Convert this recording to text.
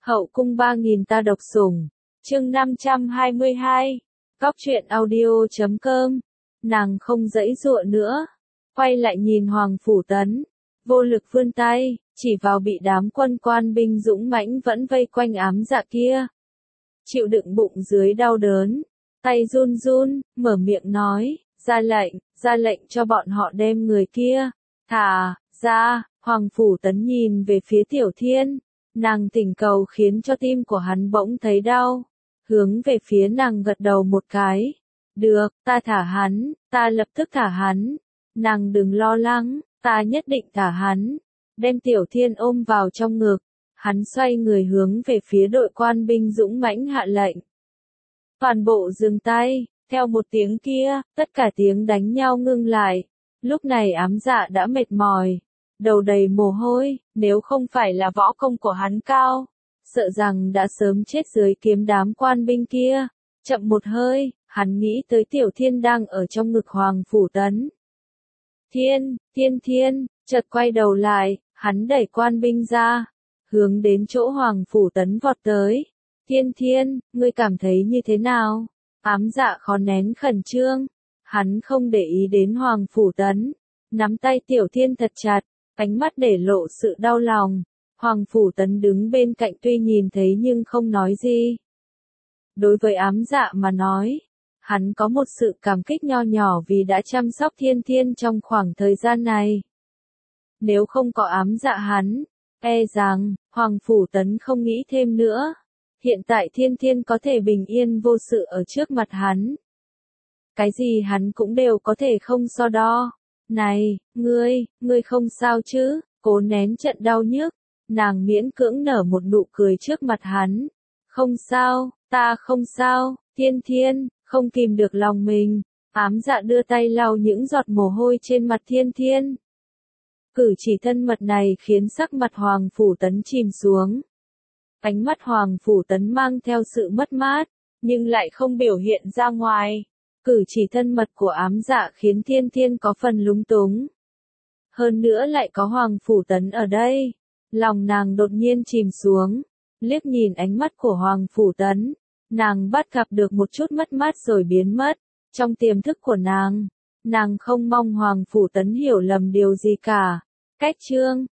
Hậu cung 3000 ta độc sủng. Chương 522. Góc truyện audio.com. Nàng không giãy giụa nữa, quay lại nhìn Hoàng Phủ Tấn, vô lực vươn tay, chỉ vào bị đám quân quan binh dũng mãnh vẫn vây quanh Ám Dạ kia. Chịu đựng bụng dưới đau đớn, tay run run, mở miệng nói, ra lệnh cho bọn họ đem người kia thả ra. Hoàng Phủ Tấn nhìn về phía Tiểu Thiên, nàng thỉnh cầu khiến cho tim của hắn bỗng thấy đau, hướng về phía nàng gật đầu một cái. Được, ta thả hắn, ta lập tức thả hắn. Nàng đừng lo lắng, ta nhất định thả hắn. Đem Tiểu Thiên ôm vào trong ngực, hắn xoay người hướng về phía đội quan binh dũng mãnh hạ lệnh. Toàn bộ dừng tay, theo một tiếng kia, tất cả tiếng đánh nhau ngưng lại. Lúc này Ám Dạ đã mệt mỏi, đầu đầy mồ hôi, nếu không phải là võ công của hắn cao, sợ rằng đã sớm chết dưới kiếm đám quan binh kia. Chậm một hơi, hắn nghĩ tới Tiểu Thiên đang ở trong ngực Hoàng Phủ Tấn. Thiên, chợt quay đầu lại, hắn đẩy quan binh ra, hướng đến chỗ Hoàng Phủ Tấn vọt tới. Thiên, ngươi cảm thấy như thế nào? Ám Dạ khó nén khẩn trương, hắn không để ý đến Hoàng Phủ Tấn, nắm tay Tiểu Thiên thật chặt, ánh mắt để lộ sự đau lòng. Hoàng Phủ Tấn đứng bên cạnh tuy nhìn thấy nhưng không nói gì. Đối với Ám Dạ mà nói, hắn có một sự cảm kích nho nhỏ vì đã chăm sóc Thiên trong khoảng thời gian này. Nếu không có Ám Dạ hắn, e rằng, Hoàng Phủ Tấn không nghĩ thêm nữa. Hiện tại Thiên có thể bình yên vô sự ở trước mặt hắn. Cái gì hắn cũng đều có thể không so đo. Này, ngươi không sao chứ? Cố nén trận đau nhức, nàng miễn cưỡng nở một nụ cười trước mặt hắn. Không sao, ta không sao. Thiên, không kìm được lòng mình. Ám Dạ đưa tay lau những giọt mồ hôi trên mặt Thiên. Cử chỉ thân mật này khiến sắc mặt Hoàng Phủ Tấn chìm xuống. Ánh mắt Hoàng Phủ Tấn mang theo sự mất mát, nhưng lại không biểu hiện ra ngoài. Cử chỉ thân mật của Ám Dạ khiến Thiên có phần lúng túng. Hơn nữa lại có Hoàng Phủ Tấn ở đây. Lòng nàng đột nhiên chìm xuống. Liếc nhìn ánh mắt của Hoàng Phủ Tấn, nàng bắt gặp được một chút mất mát rồi biến mất. Trong tiềm thức của nàng không mong Hoàng Phủ Tấn hiểu lầm điều gì cả. Cách chương